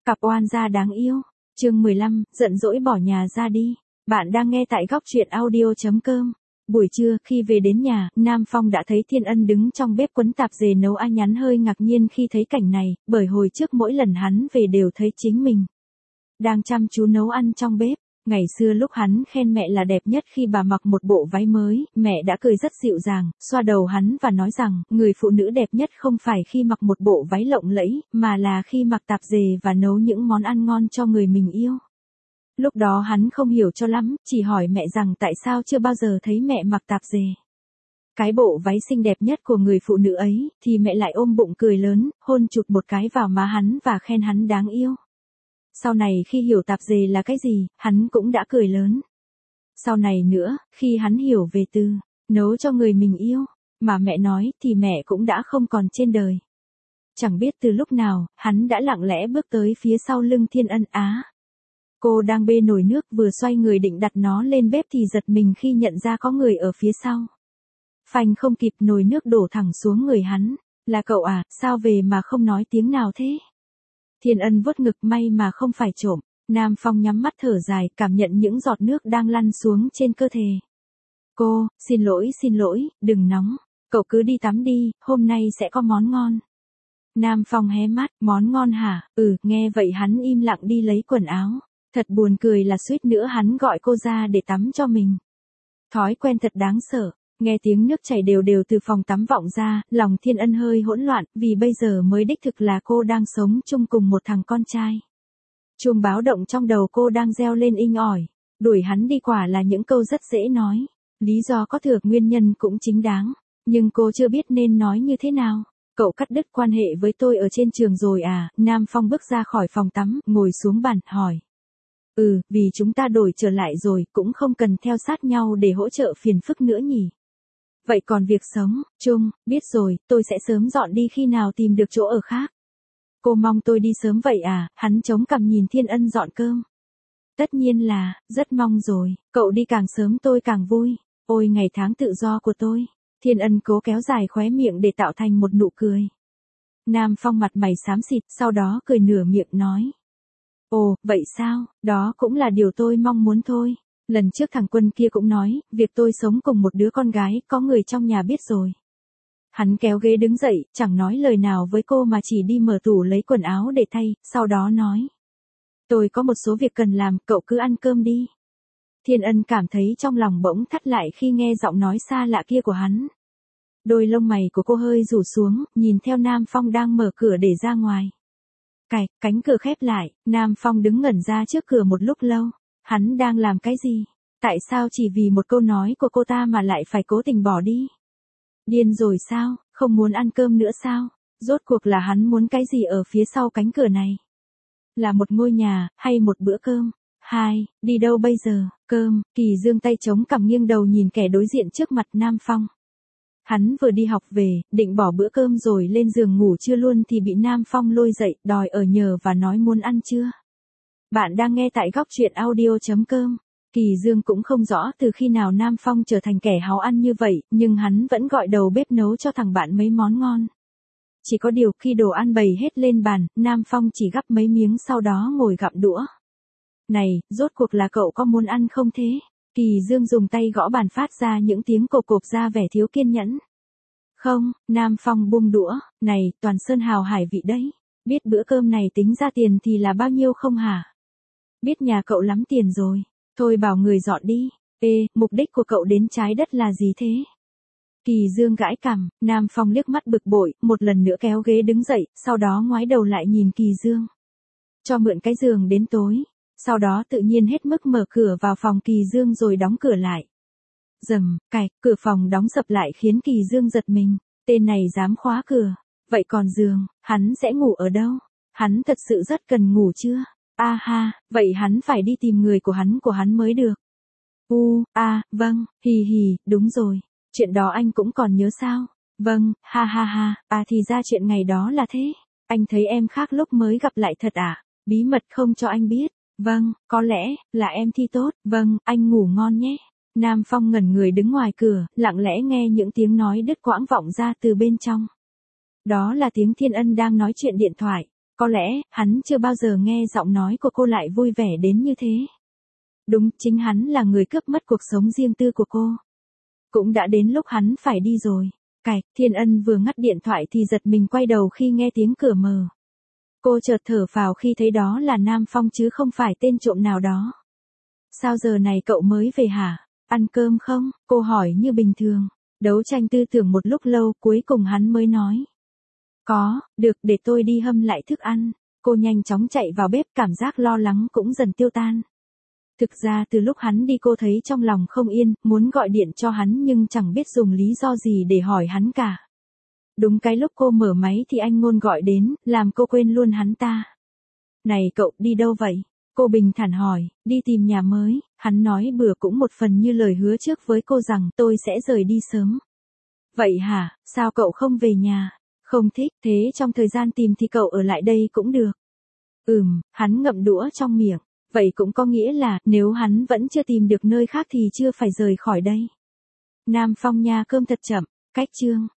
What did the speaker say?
Cặp oan gia đáng yêu. Chương 15, giận dỗi bỏ nhà ra đi. Bạn đang nghe tại góc truyện audio.com. Buổi trưa, khi về đến nhà, Nam Phong đã thấy Thiên Ân đứng trong bếp quấn tạp dề nấu ăn, nhắn hơi ngạc nhiên khi thấy cảnh này, bởi hồi trước mỗi lần hắn về đều thấy chính mình đang chăm chú nấu ăn trong bếp. Ngày xưa lúc hắn khen mẹ là đẹp nhất khi bà mặc một bộ váy mới, mẹ đã cười rất dịu dàng, xoa đầu hắn và nói rằng, người phụ nữ đẹp nhất không phải khi mặc một bộ váy lộng lẫy, mà là khi mặc tạp dề và nấu những món ăn ngon cho người mình yêu. Lúc đó hắn không hiểu cho lắm, chỉ hỏi mẹ rằng tại sao chưa bao giờ thấy mẹ mặc tạp dề. Cái bộ váy xinh đẹp nhất của người phụ nữ ấy, thì mẹ lại ôm bụng cười lớn, hôn chụt một cái vào má hắn và khen hắn đáng yêu. Sau này khi hiểu tạp dề là cái gì, hắn cũng đã cười lớn. Sau này nữa, khi hắn hiểu về từ nấu cho người mình yêu, mà mẹ nói thì mẹ cũng đã không còn trên đời. Chẳng biết từ lúc nào, hắn đã lặng lẽ bước tới phía sau lưng Thiên Ân. Cô đang bê nồi nước vừa xoay người định đặt nó lên bếp thì giật mình khi nhận ra có người ở phía sau. Phanh không kịp, nồi nước đổ thẳng xuống người hắn. Là cậu à, sao về mà không nói tiếng nào thế? Thiên Ân vuốt ngực, may mà không phải trộm. Nam Phong nhắm mắt thở dài, cảm nhận những giọt nước đang lăn xuống trên cơ thể. Cô, xin lỗi, đừng nóng. Cậu cứ đi tắm đi, hôm nay sẽ có món ngon. Nam Phong hé mắt, món ngon hả? Nghe vậy hắn im lặng đi lấy quần áo. Thật buồn cười là suýt nữa hắn gọi cô ra để tắm cho mình. Thói quen thật đáng sợ. Nghe tiếng nước chảy đều đều từ phòng tắm vọng ra, lòng Thiên Ân hơi hỗn loạn, vì bây giờ mới đích thực là cô đang sống chung cùng một thằng con trai. Chuông báo động trong đầu cô đang reo lên inh ỏi. Đuổi hắn đi quả là những câu rất dễ nói. Lý do có thừa, nguyên nhân cũng chính đáng. Nhưng cô chưa biết nên nói như thế nào. Cậu cắt đứt quan hệ với tôi ở trên trường rồi à? Nam Phong bước ra khỏi phòng tắm, ngồi xuống bàn, hỏi. Vì chúng ta đổi trở lại rồi, cũng không cần theo sát nhau để hỗ trợ phiền phức nữa nhỉ. Vậy còn việc sống chung, biết rồi, tôi sẽ sớm dọn đi khi nào tìm được chỗ ở khác. Cô mong tôi đi sớm vậy à? Hắn chống cằm nhìn Thiên Ân dọn cơm. Tất nhiên là, rất mong rồi, cậu đi càng sớm tôi càng vui. Ôi ngày tháng tự do của tôi. Thiên Ân cố kéo dài khóe miệng để tạo thành một nụ cười. Nam Phong mặt mày xám xịt, sau đó cười nửa miệng nói. Ồ, vậy sao, đó cũng là điều tôi mong muốn thôi. Lần trước thằng Quân kia cũng nói, việc tôi sống cùng một đứa con gái, có người trong nhà biết rồi. Hắn kéo ghế đứng dậy, chẳng nói lời nào với cô mà chỉ đi mở tủ lấy quần áo để thay, sau đó nói. Tôi có một số việc cần làm, cậu cứ ăn cơm đi. Thiên Ân cảm thấy trong lòng bỗng thắt lại khi nghe giọng nói xa lạ kia của hắn. Đôi lông mày của cô hơi rủ xuống, nhìn theo Nam Phong đang mở cửa để ra ngoài. Cánh cửa khép lại, Nam Phong đứng ngẩn ra trước cửa một lúc lâu. Hắn đang làm cái gì? Tại sao chỉ vì một câu nói của cô ta mà lại phải cố tình bỏ đi? Điên rồi sao? Không muốn ăn cơm nữa sao? Rốt cuộc là hắn muốn cái gì ở phía sau cánh cửa này? Là một ngôi nhà, hay một bữa cơm? Đi đâu bây giờ? Cơm. Kỳ Dương tay chống cằm nghiêng đầu nhìn kẻ đối diện trước mặt Nam Phong. Hắn vừa đi học về, định bỏ bữa cơm rồi lên giường ngủ trưa luôn thì bị Nam Phong lôi dậy, đòi ở nhờ và nói muốn ăn trưa. Bạn đang nghe tại góc truyện audio.com. Kỳ Dương cũng không rõ từ khi nào Nam Phong trở thành kẻ háo ăn như vậy, nhưng hắn vẫn gọi đầu bếp nấu cho thằng bạn mấy món ngon. Chỉ có điều khi đồ ăn bày hết lên bàn, Nam Phong chỉ gắp mấy miếng sau đó ngồi gặm đũa. Này, rốt cuộc là cậu có muốn ăn không thế? Kỳ Dương dùng tay gõ bàn phát ra những tiếng cộp cộp ra vẻ thiếu kiên nhẫn. Không, Nam Phong buông đũa, này, toàn sơn hào hải vị đấy. Biết bữa cơm này tính ra tiền thì là bao nhiêu không hả? Biết nhà cậu lắm tiền rồi. Thôi bảo người dọn đi. Mục đích của cậu đến trái đất là gì thế? Kỳ Dương gãi cằm, Nam Phong liếc mắt bực bội, một lần nữa kéo ghế đứng dậy, sau đó ngoái đầu lại nhìn Kỳ Dương. Cho mượn cái giường đến tối. Sau đó tự nhiên hết mức mở cửa vào phòng Kỳ Dương rồi đóng cửa lại. Rầm, cửa phòng đóng sập lại khiến Kỳ Dương giật mình. Tên này dám khóa cửa. Vậy còn giường, hắn sẽ ngủ ở đâu? Hắn thật sự rất cần ngủ chưa? Vậy hắn phải đi tìm người của hắn mới được. Vâng, đúng rồi. Chuyện đó anh cũng còn nhớ sao? Vâng, thì ra chuyện ngày đó là thế. Anh thấy em khác lúc mới gặp lại thật à? Bí mật không cho anh biết. Vâng, có lẽ là em thi tốt. Vâng, anh ngủ ngon nhé. Nam Phong ngẩn người đứng ngoài cửa, lặng lẽ nghe những tiếng nói đứt quãng vọng ra từ bên trong. Đó là tiếng Thiên Ân đang nói chuyện điện thoại. Có lẽ, hắn chưa bao giờ nghe giọng nói của cô lại vui vẻ đến như thế. Đúng, chính hắn là người cướp mất cuộc sống riêng tư của cô. Cũng đã đến lúc hắn phải đi rồi. Cạch, Thiên Ân vừa ngắt điện thoại thì giật mình quay đầu khi nghe tiếng cửa mở. Cô chợt thở phào khi thấy đó là Nam Phong chứ không phải tên trộm nào đó. Sao giờ này cậu mới về hả? Ăn cơm không? Cô hỏi như bình thường. Đấu tranh tư tưởng một lúc lâu, cuối cùng hắn mới nói. Có, được, để tôi đi hâm lại thức ăn. Cô nhanh chóng chạy vào bếp, cảm giác lo lắng cũng dần tiêu tan. Thực ra từ lúc hắn đi cô thấy trong lòng không yên, muốn gọi điện cho hắn nhưng chẳng biết dùng lý do gì để hỏi hắn cả. Đúng cái lúc cô mở máy thì anh Ngôn gọi đến, làm cô quên luôn hắn ta. Này cậu đi đâu vậy? Cô bình thản hỏi, đi tìm nhà mới. Hắn nói bừa cũng một phần như lời hứa trước với cô rằng tôi sẽ rời đi sớm. Vậy hả, sao cậu không về nhà? Không thích, thế trong thời gian tìm thì cậu ở lại đây cũng được. Hắn ngậm đũa trong miệng. Vậy cũng có nghĩa là, nếu hắn vẫn chưa tìm được nơi khác thì chưa phải rời khỏi đây. Nam Phong nha, cơm thật chậm, cách chương.